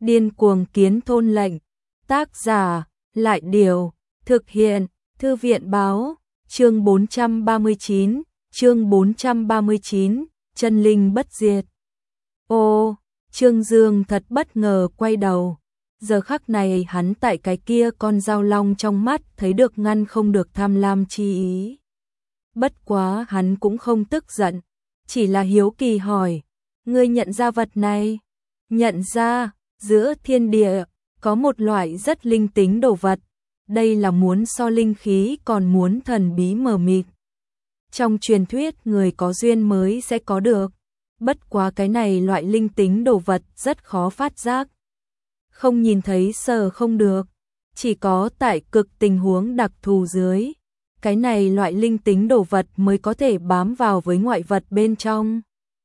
Điên cuồng kiến thôn lệnh. Tác giả, Lại Điều. Thực hiện, Thư viện Báo. Chương 439, chương 439, chân linh bất diệt. Ô, Trương Dương thật bất ngờ quay đầu. Giờ khắc này hắn tại cái kia con dao long trong mắt thấy được ngăn không được tham lam chi ý. Bất quá hắn cũng không tức giận, chỉ là hiếu kỳ hỏi, ngươi nhận ra vật này? Nhận ra, giữa thiên địa, có một loại rất linh tính đồ vật, đây là muốn so linh khí còn muốn thần bí mờ mịt. Trong truyền thuyết người có duyên mới sẽ có được, bất quá cái này loại linh tính đồ vật rất khó phát giác. Không nhìn thấy sờ không được, chỉ có tại cực tình huống đặc thù dưới, cái này loại linh tính đồ vật mới có thể bám vào với ngoại vật bên trong.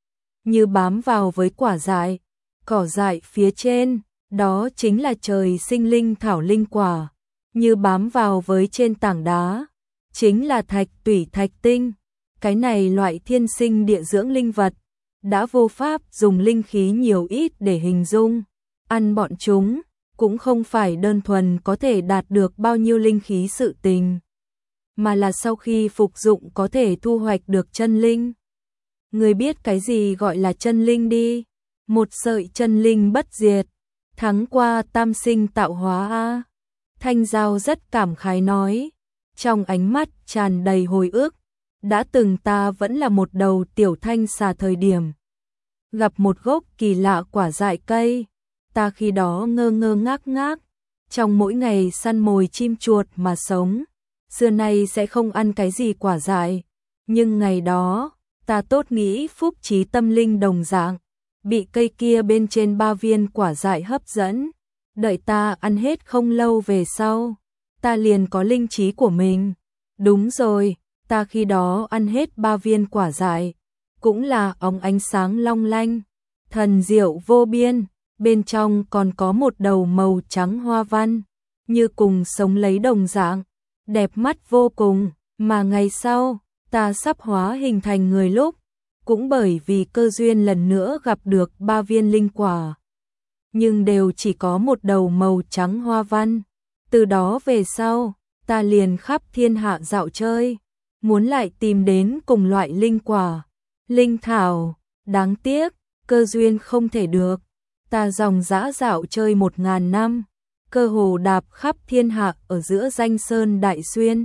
Như bám vào với quả dại, cỏ dại phía trên, đó chính là trời sinh linh thảo linh quả. Như bám vào với trên tảng đá, chính là thạch tủy thạch tinh. Cái này loại thiên sinh địa dưỡng linh vật, đã vô pháp dùng linh khí nhiều ít để hình dung. Ăn bọn chúng, cũng không phải đơn thuần có thể đạt được bao nhiêu linh khí sự tình, mà là sau khi phục dụng có thể thu hoạch được chân linh. Người biết cái gì gọi là chân linh đi? Một sợi chân linh bất diệt, thắng qua tam sinh tạo hóa a. Thanh Giao rất cảm khái nói, trong ánh mắt tràn đầy hồi ức, đã từng ta vẫn là một đầu tiểu thanh xà thời điểm. Gặp một gốc kỳ lạ quả dại cây, ta khi đó ngơ ngơ ngác ngác, trong mỗi ngày săn mồi chim chuột mà sống, xưa nay sẽ không ăn cái gì quả dại, nhưng ngày đó, ta tốt nghĩ phúc trí tâm linh đồng dạng, bị cây kia bên trên 3 viên quả dại hấp dẫn. Đợi ta ăn hết không lâu về sau, ta liền có linh trí của mình. Đúng rồi, ta khi đó ăn hết 3 viên quả dại, cũng là óng ánh sáng long lanh, thần diệu vô biên, bên trong còn có một đầu màu trắng hoa văn, như cùng sống lấy đồng dạng, đẹp mắt vô cùng, mà ngày sau, ta sắp hóa hình thành người lúc, cũng bởi vì cơ duyên lần nữa gặp được 3 viên linh quả. Nhưng đều chỉ có một đầu màu trắng hoa văn. Từ đó về sau, ta liền khắp thiên hạ dạo chơi, muốn lại tìm đến cùng loại linh quả, linh thảo, đáng tiếc, cơ duyên không thể được. Ta dòng dã dạo chơi 1000 năm, cơ hồ đạp khắp thiên hạ ở giữa danh sơn đại xuyên,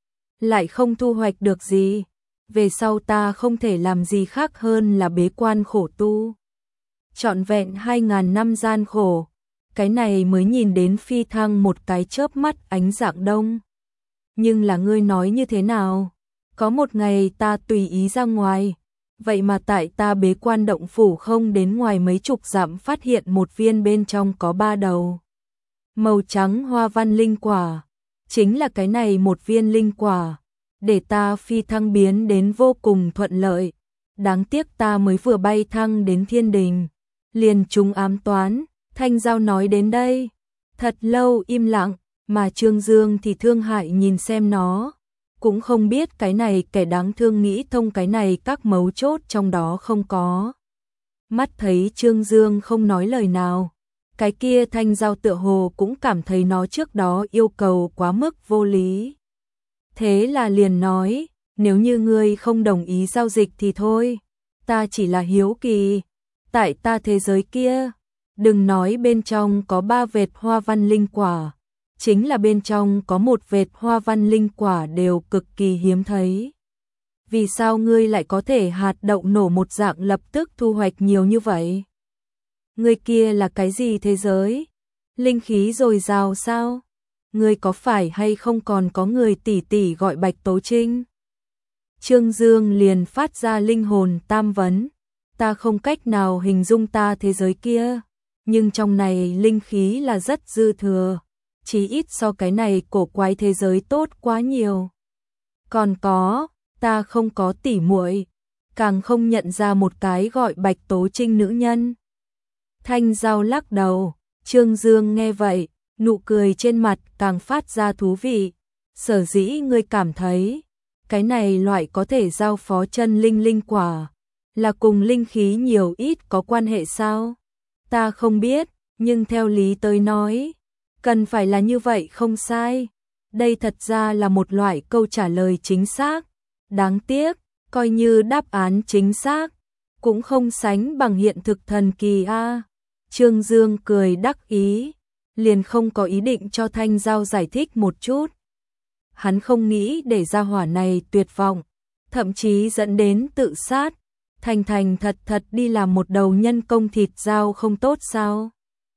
lại không thu hoạch được gì. Về sau ta không thể làm gì khác hơn là bế quan khổ tu. Trọn vẹn 2000 năm gian khổ, cái này mới nhìn đến phi thăng một cái chớp mắt ánh dạng đông. Nhưng là ngươi nói như thế nào? Có một ngày ta tùy ý ra ngoài, vậy mà tại ta bế quan động phủ không đến ngoài mấy chục dặm phát hiện một viên bên trong có 3 đầu màu trắng hoa văn linh quả, chính là cái này một viên linh quả, để ta phi thăng biến đến vô cùng thuận lợi. Đáng tiếc ta mới vừa bay thăng đến thiên đình, liền trúng ám toán. Thanh Giao nói đến đây, thật lâu im lặng, mà Trương Dương thì thương hại nhìn xem nó, cũng không biết cái này kẻ đáng thương nghĩ thông cái này các mấu chốt trong đó không có. Mắt thấy Trương Dương không nói lời nào, cái kia Thanh Giao tựa hồ cũng cảm thấy nó trước đó yêu cầu quá mức vô lý. Thế là liền nói, nếu như ngươi không đồng ý giao dịch thì thôi, ta chỉ là hiếu kỳ. Tại ta thế giới kia, đừng nói bên trong có 3 vệt hoa văn linh quả, chính là bên trong có 1 vệt hoa văn linh quả đều cực kỳ hiếm thấy. Vì sao ngươi lại có thể hạt đậu nổ một dạng lập tức thu hoạch nhiều như vậy? Ngươi kia là cái gì thế giới? Linh khí dồi dào sao? Ngươi có phải hay không còn có người tỷ tỷ gọi Bạch Tố Trinh? Trương Dương liền phát ra linh hồn tam vấn. Ta không cách nào hình dung ta thế giới kia, nhưng trong này linh khí là rất dư thừa, chí ít so cái này cổ quái thế giới tốt quá nhiều. Còn có, ta không có tỉ muội, càng không nhận ra một cái gọi Bạch Tố Trinh nữ nhân. Thanh Giao lắc đầu, Trương Dương nghe vậy, nụ cười trên mặt càng phát ra thú vị. Sở dĩ ngươi cảm thấy, cái này loại có thể giao phó chân linh linh quả, là cùng linh khí nhiều ít có quan hệ sao? Ta không biết, Nhưng theo lý tới nói, cần phải là như vậy không sai. Đây thật ra là một loại câu trả lời chính xác. Đáng tiếc, coi như đáp án chính xác, cũng không sánh bằng hiện thực thần kỳ a. Trương Dương cười đắc ý, liền không có ý định cho Thanh Giao giải thích một chút. Hắn không nghĩ để gia hỏa này tuyệt vọng, thậm chí dẫn đến tự sát. Thành thành thật thật đi làm một đầu nhân công thịt dao không tốt sao?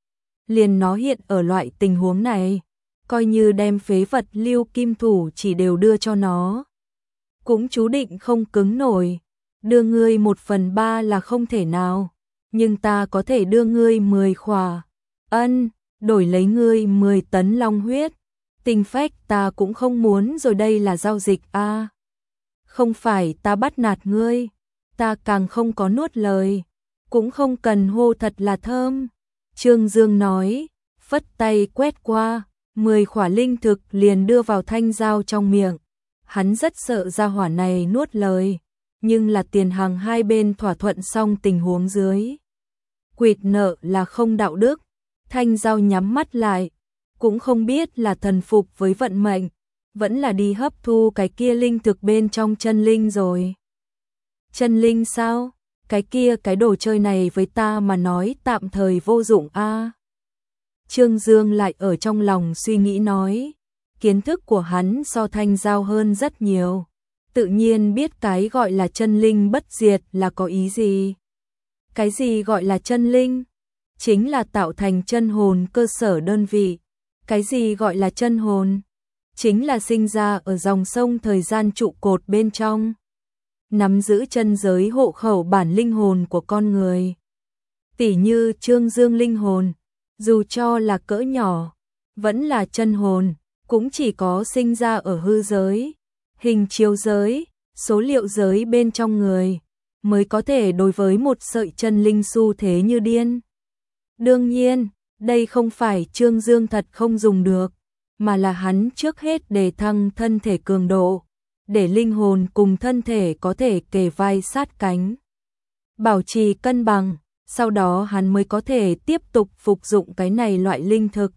Liền nó hiện ở loại tình huống này, coi như đem phế vật Lưu Kim Thủ chỉ đều đưa cho nó, cũng chú định không cứng nổi. Đưa ngươi 1/3 là không thể nào, nhưng ta có thể đưa ngươi 10 khỏa. Ân, đổi lấy ngươi 10 tấn long huyết. Tinh phách ta cũng không muốn rồi, đây là giao dịch a. Không phải ta bắt nạt ngươi, ta càng không có nuốt lời, cũng không cần hô thật là thơm. Trương Dương nói, phất tay quét qua, 10 khỏa linh thực liền đưa vào Thanh Giao trong miệng. Hắn rất sợ gia hỏa này nuốt lời, nhưng là tiền hàng hai bên thỏa thuận xong tình huống dưới. Quỵt nợ là không đạo đức. Thanh Giao nhắm mắt lại, cũng không biết là thần phục với vận mệnh, vẫn là đi hấp thu cái kia linh thực bên trong chân linh rồi. Chân linh sao? Cái kia cái đồ chơi này với ta mà nói tạm thời vô dụng a. Trương Dương lại ở trong lòng suy nghĩ nói, kiến thức của hắn so Thanh Giao hơn rất nhiều, tự nhiên biết cái gọi là chân linh bất diệt là có ý gì. Cái gì gọi là chân linh? Chính là tạo thành chân hồn cơ sở đơn vị. Cái gì gọi là chân hồn? Chính là sinh ra ở dòng sông thời gian trụ cột bên trong, nắm giữ chân giới hộ khẩu bản linh hồn của con người. Tỉ như Trương Dương linh hồn, dù cho là cỡ nhỏ, vẫn là chân hồn, cũng chỉ có sinh ra ở hư giới, hình chiếu giới, số liệu giới bên trong người, mới có thể đối với một sợi chân linh xu thế như điên. Đương nhiên, đây không phải Trương Dương thật không dùng được, mà là hắn trước hết đề thăng thân thể cường độ, để linh hồn cùng thân thể có thể kề vai sát cánh, bảo trì cân bằng, sau đó hắn mới có thể tiếp tục phục dụng cái này loại linh thực.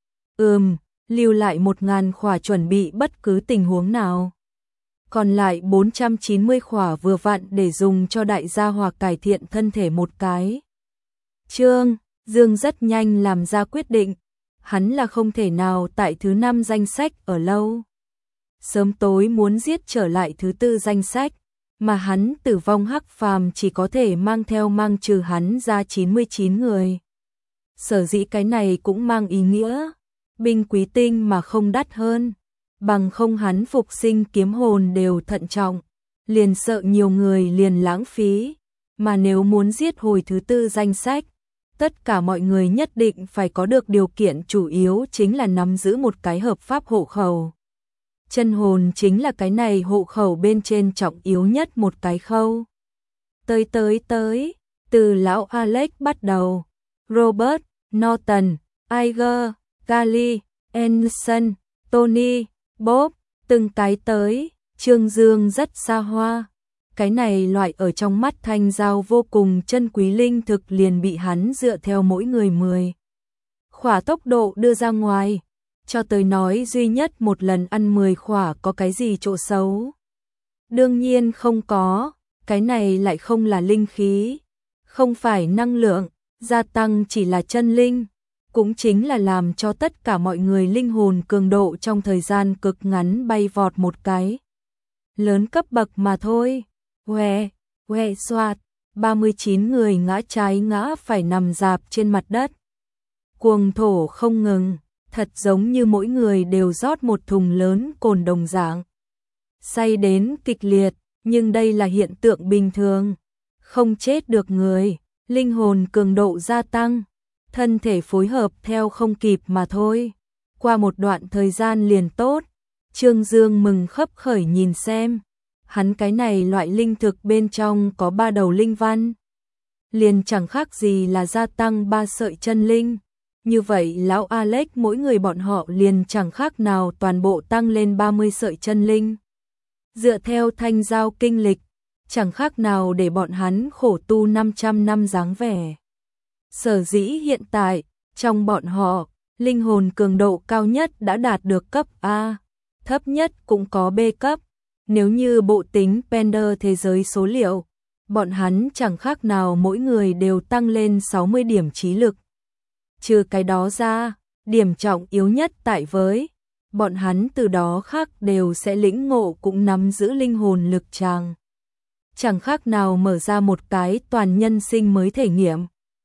Lưu lại 1000 khỏa chuẩn bị bất cứ tình huống nào. Còn lại 490 khỏa vừa vặn để dùng cho đại gia hỏa cải thiện thân thể một cái. Trương Dương rất nhanh làm ra quyết định, hắn là không thể nào tại thứ 5 danh sách ở lâu. Sớm tối muốn giết trở lại thứ 4 danh sách, mà hắn tử vong hắc phàm chỉ có thể mang trừ hắn ra 99 người. Sở dĩ cái này cũng mang ý nghĩa, binh quý tinh mà không đắt hơn, bằng không hắn phục sinh kiếm hồn đều thận trọng, liền sợ nhiều người liền lãng phí, mà nếu muốn giết hồi thứ 4 danh sách, tất cả mọi người nhất định phải có được điều kiện chủ yếu chính là nắm giữ một cái hợp pháp hộ khẩu. Chân hồn chính là cái này hộ khẩu bên trên trọng yếu nhất một cái khâu. Tới, từ lão Alex bắt đầu, Robert, Norton, Iger, Gally, Anderson, Tony, Bob, từng cái tới, Trương Dương rất xa hoa. Cái này loại ở trong mắt Thanh Giao vô cùng chân quý linh thực liền bị hắn dựa theo mỗi người 10 khỏa tốc độ đưa ra ngoài, cho tới nói duy nhất một lần ăn 10 khỏa có cái gì chỗ xấu. Đương nhiên không có, cái này lại không là linh khí, không phải năng lượng, gia tăng chỉ là chân linh, cũng chính là làm cho tất cả mọi người linh hồn cường độ trong thời gian cực ngắn bay vọt một cái lớn cấp bậc mà thôi. Xoạt, 39 người ngã trái ngã phải nằm rạp trên mặt đất. Cuồng thổ không ngừng, thật giống như mỗi người đều rót một thùng lớn cồn đồng dạng. Say đến kịch liệt, nhưng đây là hiện tượng bình thường. Không chết được người, linh hồn cường độ gia tăng, thân thể phối hợp theo không kịp mà thôi. Qua một đoạn thời gian liền tốt, Trương Dương mừng khấp khởi nhìn xem. Hắn cái này loại linh thực bên trong có 3 đầu linh văn, liền chẳng khác gì là gia tăng 3 sợi chân linh. Như vậy lão Alex mỗi người bọn họ liền chẳng khác nào toàn bộ tăng lên 30 sợi chân linh. Dựa theo Thanh Giao kinh lịch, chẳng khác nào để bọn hắn khổ tu 500 năm dáng vẻ. Sở dĩ hiện tại, Trong bọn họ, linh hồn cường độ cao nhất đã đạt được cấp A, thấp nhất cũng có B cấp. Nếu như bộ tính Pender thế giới số liệu, bọn hắn chẳng khác nào mỗi người đều tăng lên 60 điểm trí lực. Trừ cái đó ra, điểm trọng yếu nhất tại với bọn hắn từ đó khác đều sẽ lĩnh ngộ cũng nắm giữ linh hồn lực tràng. Chẳng khác nào mở ra một cái toàn nhân sinh mới thể nghiệm.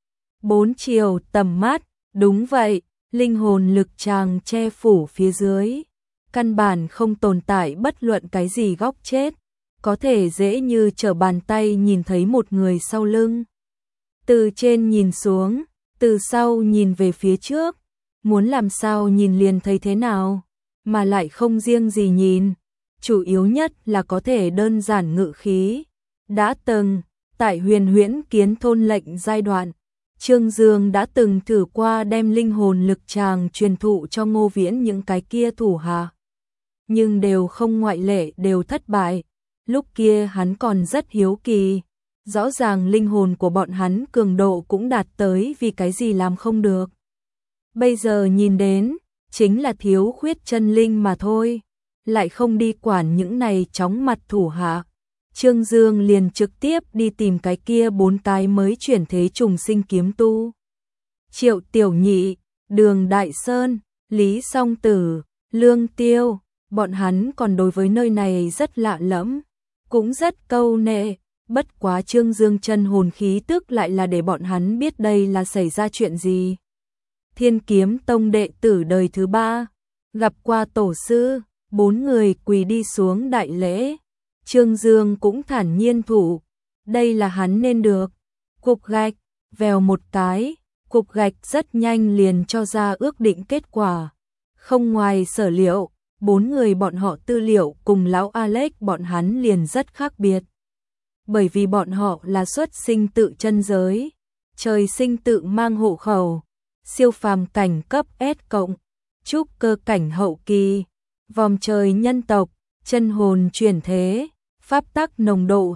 4 chiều tầm mắt, đúng vậy, linh hồn lực tràng che phủ phía dưới. Căn bản không tồn tại bất luận cái gì góc chết, có thể dễ như trở bàn tay nhìn thấy một người sau lưng. Từ trên nhìn xuống, từ sau nhìn về phía trước, muốn làm sao nhìn liền thấy thế nào, mà lại không riêng gì nhìn, chủ yếu nhất là có thể đơn giản ngự khí. Đã từng, tại Huyền Huyễn Kiến Thôn lệnh giai đoạn, Trương Dương đã từng thử qua đem linh hồn lực tràng truyền thụ cho Ngô Viễn những cái kia thủ hạ. Nhưng đều không ngoại lệ đều thất bại. Lúc kia hắn còn rất hiếu kỳ, rõ ràng linh hồn của bọn hắn cường độ cũng đạt tới vì cái gì làm không được. Bây giờ nhìn đến, chính là thiếu khuyết chân linh mà thôi, lại không đi quản những này chóng mặt thủ hạ. Trương Dương liền trực tiếp đi tìm cái kia 4 cái mới chuyển thế trùng sinh kiếm tu. Triệu Tiểu Nhị, Đường Đại Sơn, Lý Song Tử, Lương Tiêu, bọn hắn còn đối với nơi này rất lạ lẫm, cũng rất câu nệ, bất quá Trương Dương chân hồn khí tức lại là để bọn hắn biết đây là xảy ra chuyện gì. Thiên Kiếm Tông đệ tử đời thứ 3, gặp qua tổ sư, 4 người quỳ đi xuống đại lễ. Trương Dương cũng thản nhiên thủ, đây là hắn nên được. Cục gạch, vèo một cái, cục gạch rất nhanh liền cho ra ước định kết quả. Không ngoài sở liệu, 4 người bọn họ tư liệu cùng lão Alex bọn hắn liền rất khác biệt. Bởi vì bọn họ là xuất sinh tự chân giới, trời sinh tự mang hộ khẩu, siêu phàm cảnh cấp S cộng, trúc cơ cảnh hậu kỳ, vòm trời nhân tộc, chân hồn chuyển thế, pháp tắc nồng độ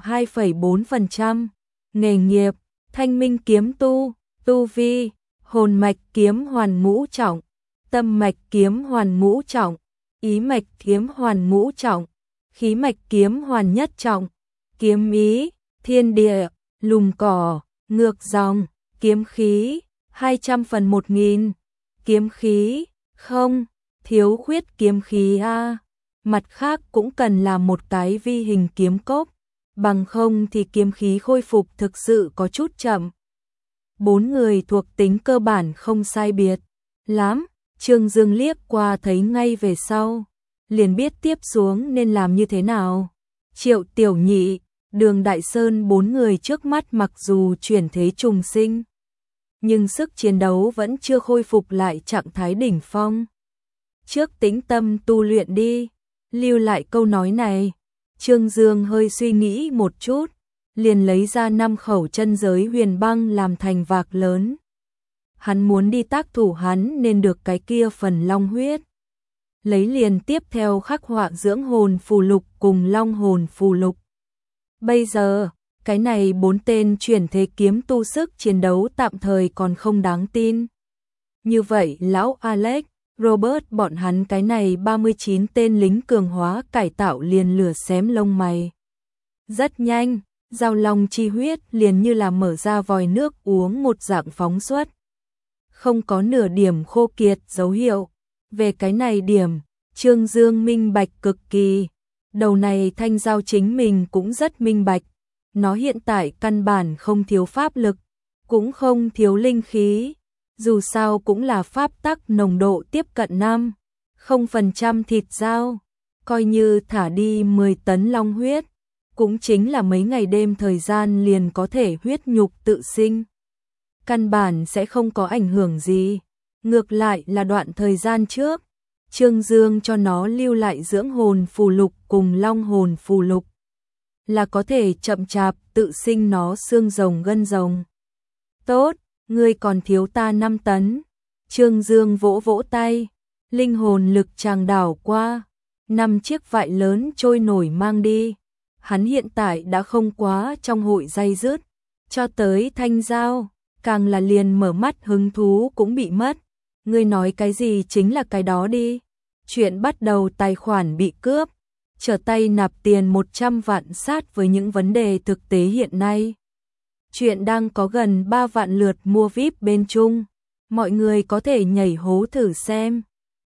2,4%, nghề nghiệp, thanh minh kiếm tu, tu vi, hồn mạch kiếm hoàn ngũ trọng, tâm mạch kiếm hoàn ngũ trọng, ý mạch kiếm hoàn ngũ trọng, khí mạch kiếm hoàn nhất trọng, kiếm ý, thiên địa, lùm cỏ, ngược dòng, kiếm khí, 200 phần 1000, kiếm khí, không, thiếu khuyết kiếm khí A. Mặt khác cũng cần là một cái vi hình kiếm cốc, bằng không thì kiếm khí khôi phục thực sự có chút chậm. 4 người thuộc tính cơ bản không sai biệt lắm, Trương Dương liếc qua thấy ngay về sau, liền biết tiếp xuống nên làm như thế nào. Triệu Tiểu Nhị, Đường Đại Sơn 4 người trước mắt mặc dù chuyển thế trùng sinh, nhưng sức chiến đấu vẫn chưa khôi phục lại trạng thái đỉnh phong. Trước tĩnh tâm tu luyện đi. Lưu lại câu nói này, Trương Dương hơi suy nghĩ một chút, liền lấy ra 5 khẩu chân giới huyền băng làm thành vạc lớn. Hắn muốn đi tác thủ hắn nên được cái kia phần long huyết. Lấy liền tiếp theo khắc họa dưỡng hồn phù lục cùng long hồn phù lục. Bây giờ, cái này 4 tên chuyển thế kiếm tu sức chiến đấu tạm thời còn không đáng tin. Như vậy lão Alex, Robert bọn hắn cái này 39 tên lính cường hóa cải tạo liền lửa xém lông mày. Rất nhanh, giao long chi huyết liền như là mở ra vòi nước uống một dạng phóng xuất. Không có nửa điểm khô kiệt dấu hiệu. Về cái này điểm, Trương Dương minh bạch cực kỳ. Đầu này thanh giao chính mình cũng rất minh bạch. Nó hiện tại căn bản không thiếu pháp lực, cũng không thiếu linh khí. Dù sao cũng là pháp tắc nồng độ tiếp cận 0% thịt dao, coi như thả đi 10 tấn long huyết, cũng chính là mấy ngày đêm thời gian liền có thể huyết nhục tự sinh. Căn bản sẽ không có ảnh hưởng gì, ngược lại là đoạn thời gian trước, Trương Dương cho nó lưu lại dưỡng hồn phù lục cùng long hồn phù lục, là có thể chậm chạp tự sinh nó xương rồng gân rồng. Tốt! Ngươi còn thiếu ta 5 tấn. Trương Dương vỗ vỗ tay, linh hồn lực tràng đảo qua, 5 chiếc vại lớn trôi nổi mang đi. Hắn hiện tại đã không quá trong hội day dứt, cho tới thanh giao, càng là liền mở mắt hứng thú cũng bị mất. Ngươi nói cái gì chính là cái đó đi. Chuyện bắt đầu tài khoản bị cướp, trở tay nạp tiền 100 vạn sát với những vấn đề thực tế hiện nay. Chuyện đang có gần 3 vạn lượt mua VIP bên Trung. Mọi người có thể nhảy hố thử xem.